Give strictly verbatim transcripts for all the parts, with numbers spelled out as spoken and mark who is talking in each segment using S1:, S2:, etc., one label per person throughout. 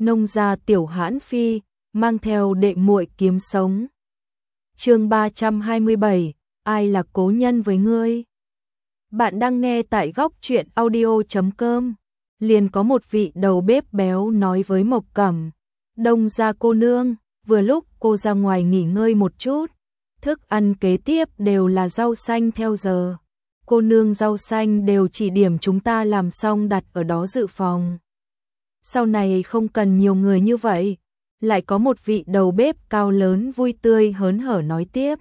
S1: nông gia tiểu hãn phi, mang theo đệ muội kiếm sống. Chương ba trăm hai mươi bảy, ai là cố nhân với ngươi? Bạn đang nghe tại góc truyện audio chấm com. Liền có một vị đầu bếp béo nói với Mộc Cẩm, Đông gia cô nương, vừa lúc cô ra ngoài nghỉ ngơi một chút, thức ăn kế tiếp đều là rau xanh theo giờ. Cô nương rau xanh đều chỉ điểm chúng ta làm xong đặt ở đó dự phòng. Sau này không cần nhiều người như vậy. Lại có một vị đầu bếp cao lớn vui tươi hớn hở nói tiếp.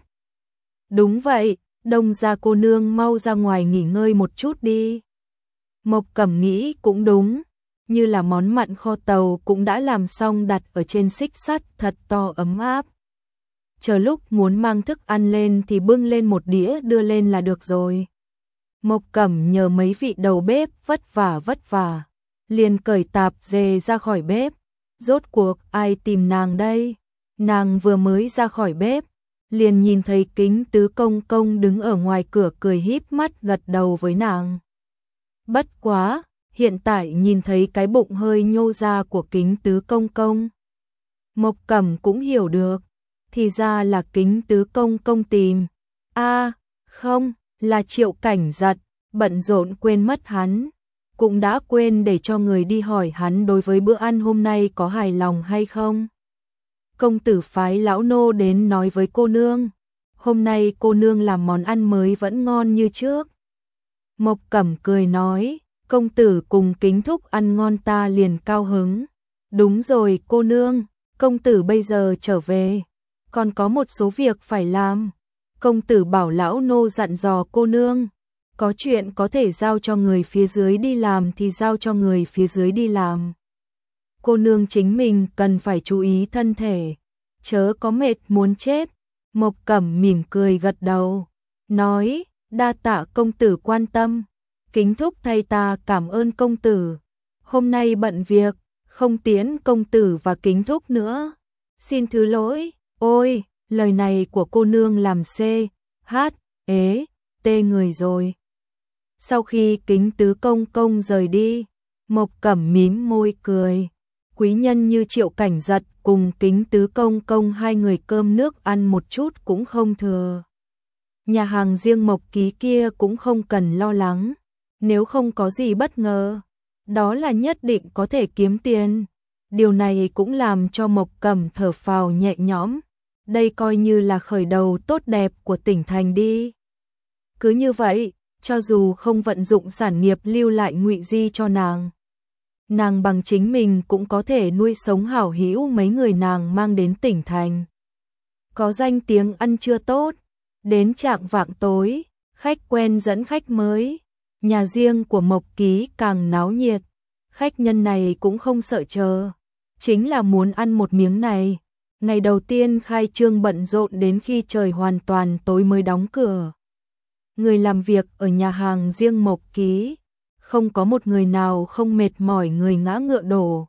S1: Đúng vậy, Đông gia cô nương mau ra ngoài nghỉ ngơi một chút đi. Mộc Cẩm nghĩ cũng đúng, như là món mặn kho tàu cũng đã làm xong đặt ở trên xích sắt thật to ấm áp. Chờ lúc muốn mang thức ăn lên thì bưng lên một đĩa đưa lên là được rồi. Mộc Cẩm nhờ mấy vị đầu bếp vất vả vất vả, liền cởi tạp dề ra khỏi bếp. Rốt cuộc ai tìm nàng đây? Nàng vừa mới ra khỏi bếp, liền nhìn thấy Kính Tứ Công Công đứng ở ngoài cửa cười híp mắt gật đầu với nàng. Bất quá, hiện tại nhìn thấy cái bụng hơi nhô ra của Kính Tứ Công Công. Mộc Cẩm cũng hiểu được, thì ra là Kính Tứ Công Công tìm. A, không, là Triệu Cảnh Giật, bận rộn quên mất hắn. Cũng đã quên để cho người đi hỏi hắn đối với bữa ăn hôm nay có hài lòng hay không. Công tử phái lão nô đến nói với cô nương, hôm nay cô nương làm món ăn mới vẫn ngon như trước. Mộc Cẩm cười nói, công tử cùng Kính thúc ăn ngon ta liền cao hứng. Đúng rồi cô nương, công tử bây giờ trở về, còn có một số việc phải làm. Công tử bảo lão nô dặn dò cô nương, có chuyện có thể giao cho người phía dưới đi làm thì giao cho người phía dưới đi làm. Cô nương chính mình cần phải chú ý thân thể, chớ có mệt muốn chết. Mộc Cẩm mỉm cười gật đầu, nói, đa tạ công tử quan tâm, Kính thúc thay ta cảm ơn công tử. Hôm nay bận việc, không tiễn công tử và Kính thúc nữa. Xin thứ lỗi, ôi, lời này của cô nương làm xê, hát, ế, tê người rồi. Sau khi Kính Tứ Công Công rời đi, Mộc Cẩm mím môi cười. Quý nhân như Triệu Cảnh Giật cùng Kính Tứ Công Công hai người cơm nước ăn một chút cũng không thừa. Nhà hàng riêng Mộc Ký kia cũng không cần lo lắng. Nếu không có gì bất ngờ, đó là nhất định có thể kiếm tiền. Điều này cũng làm cho Mộc Cẩm thở phào nhẹ nhõm. Đây coi như là khởi đầu tốt đẹp của tỉnh thành đi. Cứ như vậy, cho dù không vận dụng sản nghiệp lưu lại Ngụy Di cho nàng, nàng bằng chính mình cũng có thể nuôi sống hảo hữu mấy người nàng mang đến tỉnh thành. Có danh tiếng ăn trưa tốt, đến chạng vạng tối, khách quen dẫn khách mới, nhà riêng của Mộc Ký càng náo nhiệt, khách nhân này cũng không sợ chờ, chính là muốn ăn một miếng này. Ngày đầu tiên khai trương bận rộn đến khi trời hoàn toàn tối mới đóng cửa. Người làm việc ở nhà hàng riêng Mộc Ký, không có một người nào không mệt mỏi người ngã ngựa đổ.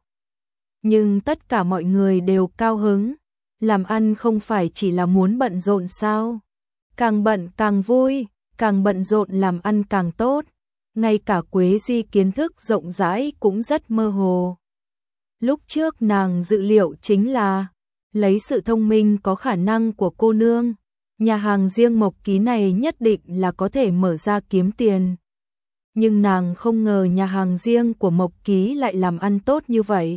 S1: Nhưng tất cả mọi người đều cao hứng, làm ăn không phải chỉ là muốn bận rộn sao? Càng bận càng vui, càng bận rộn làm ăn càng tốt. Ngay cả Quế Di kiến thức rộng rãi cũng rất mơ hồ. Lúc trước nàng dự liệu chính là lấy sự thông minh có khả năng của cô nương, nhà hàng riêng Mộc Ký này nhất định là có thể mở ra kiếm tiền. Nhưng nàng không ngờ nhà hàng riêng của Mộc Ký lại làm ăn tốt như vậy.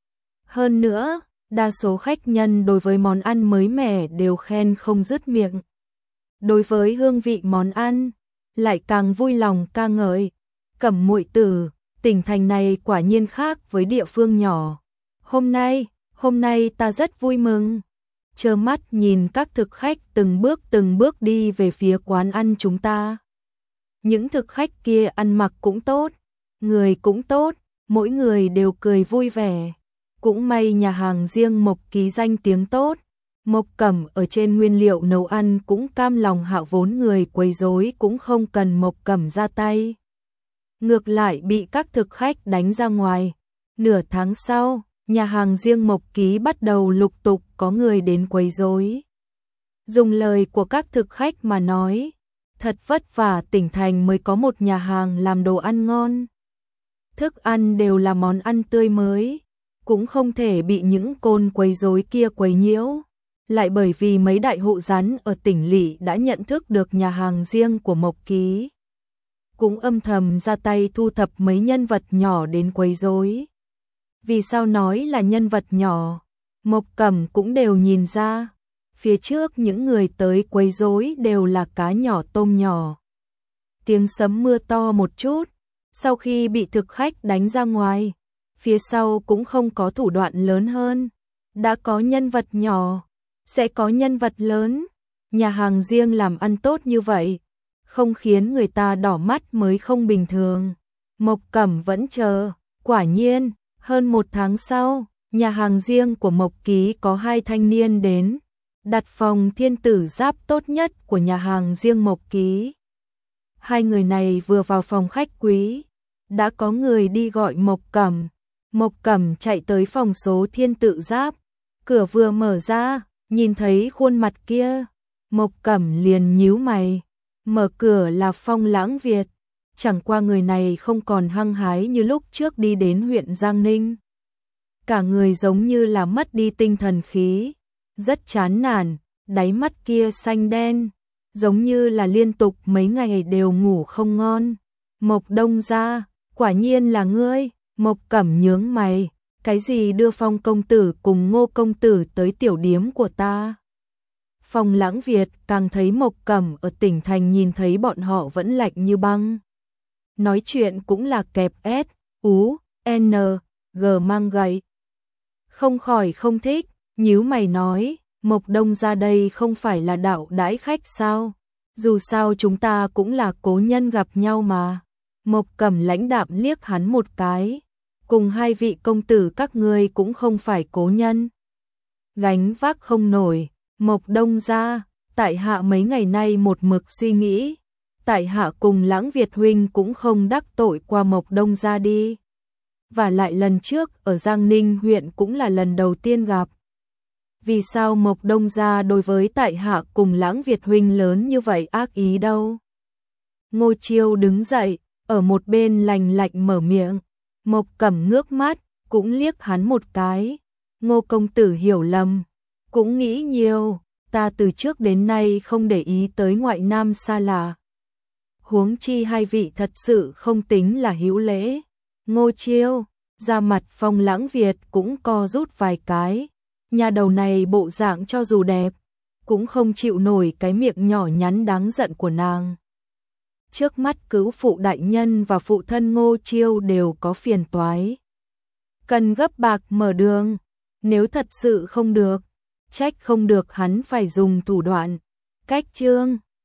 S1: Hơn nữa, đa số khách nhân đối với món ăn mới mẻ đều khen không dứt miệng. Đối với hương vị món ăn, lại càng vui lòng ca ngợi. Cẩm muội tử, tỉnh thành này quả nhiên khác với địa phương nhỏ. Hôm nay, hôm nay ta rất vui mừng. Trơ mắt nhìn các thực khách từng bước từng bước đi về phía quán ăn chúng ta. Những thực khách kia ăn mặc cũng tốt, người cũng tốt, mỗi người đều cười vui vẻ. Cũng may nhà hàng riêng Mộc Ký danh tiếng tốt, Mộc Cẩm ở trên nguyên liệu nấu ăn cũng cam lòng hạ vốn, người quấy rối cũng không cần Mộc Cẩm ra tay. Ngược lại bị các thực khách đánh ra ngoài. Nửa tháng sau, nhà hàng riêng Mộc Ký bắt đầu lục tục có người đến quấy rối. Dùng lời của các thực khách mà nói, thật vất vả tỉnh thành mới có một nhà hàng làm đồ ăn ngon. Thức ăn đều là món ăn tươi mới, cũng không thể bị những côn quấy rối kia quấy nhiễu. Lại bởi vì mấy đại hộ rắn ở tỉnh lỵ đã nhận thức được nhà hàng riêng của Mộc Ký, cũng âm thầm ra tay thu thập mấy nhân vật nhỏ đến quấy rối. Vì sao nói là nhân vật nhỏ? Mộc Cẩm cũng đều nhìn ra, phía trước những người tới quấy rối đều là cá nhỏ tôm nhỏ. Tiếng sấm mưa to một chút, sau khi bị thực khách đánh ra ngoài, phía sau cũng không có thủ đoạn lớn hơn. Đã có nhân vật nhỏ, sẽ có nhân vật lớn. Nhà hàng riêng làm ăn tốt như vậy, không khiến người ta đỏ mắt mới không bình thường. Mộc Cẩm vẫn chờ, quả nhiên, hơn một tháng sau, nhà hàng riêng của Mộc Ký có hai thanh niên đến, đặt phòng thiên tử giáp tốt nhất của nhà hàng riêng Mộc Ký. Hai người này vừa vào phòng khách quý, đã có người đi gọi Mộc Cẩm. Mộc Cẩm chạy tới phòng số thiên tử giáp, cửa vừa mở ra, nhìn thấy khuôn mặt kia, Mộc Cẩm liền nhíu mày. Mở cửa là Phong Lãng Việt, chẳng qua người này không còn hăng hái như lúc trước đi đến huyện Giang Ninh. Cả người giống như là mất đi tinh thần khí, rất chán nản, đáy mắt kia xanh đen, giống như là liên tục mấy ngày đều ngủ không ngon. Mộc Đông gia, quả nhiên là ngươi. Mộc Cẩm nhướng mày, cái gì đưa Phong công tử cùng Ngô công tử tới tiểu điếm của ta? Phong Lãng Việt càng thấy Mộc Cẩm ở tỉnh thành nhìn thấy bọn họ vẫn lạnh như băng. Nói chuyện cũng là kẹp S, U, N, G mang gậy. Không khỏi không thích, nhíu mày nói, Mộc Đông ra đây không phải là đạo đãi khách sao? Dù sao chúng ta cũng là cố nhân gặp nhau mà. Mộc Cẩm lãnh đạm liếc hắn một cái, cùng hai vị công tử các ngươi cũng không phải cố nhân. Gánh vác không nổi. Mộc Đông gia, tại hạ mấy ngày nay một mực suy nghĩ, tại hạ cùng Lãng Việt huynh cũng không đắc tội qua Mộc Đông gia đi. Và lại lần trước ở Giang Ninh huyện cũng là lần đầu tiên gặp. Vì sao Mộc Đông gia đối với tại hạ cùng Lãng Việt huynh lớn như vậy ác ý đâu? Ngô Chiêu đứng dậy, ở một bên lành lạnh mở miệng. Mộc Cẩm ngước mắt, cũng liếc hắn một cái. Ngô công tử hiểu lầm. Cũng nghĩ nhiều, ta từ trước đến nay không để ý tới ngoại nam xa lạ. Huống chi hai vị thật sự không tính là hữu lễ. Ngô Chiêu, ra mặt Phong Lãng Việt cũng co rút vài cái. Nhà đầu này bộ dạng cho dù đẹp, cũng không chịu nổi cái miệng nhỏ nhắn đáng giận của nàng. Trước mắt cứu phụ đại nhân và phụ thân Ngô Chiêu đều có phiền toái. Cần gấp bạc mở đường, nếu thật sự không được, trách không được hắn phải dùng thủ đoạn. Cách chương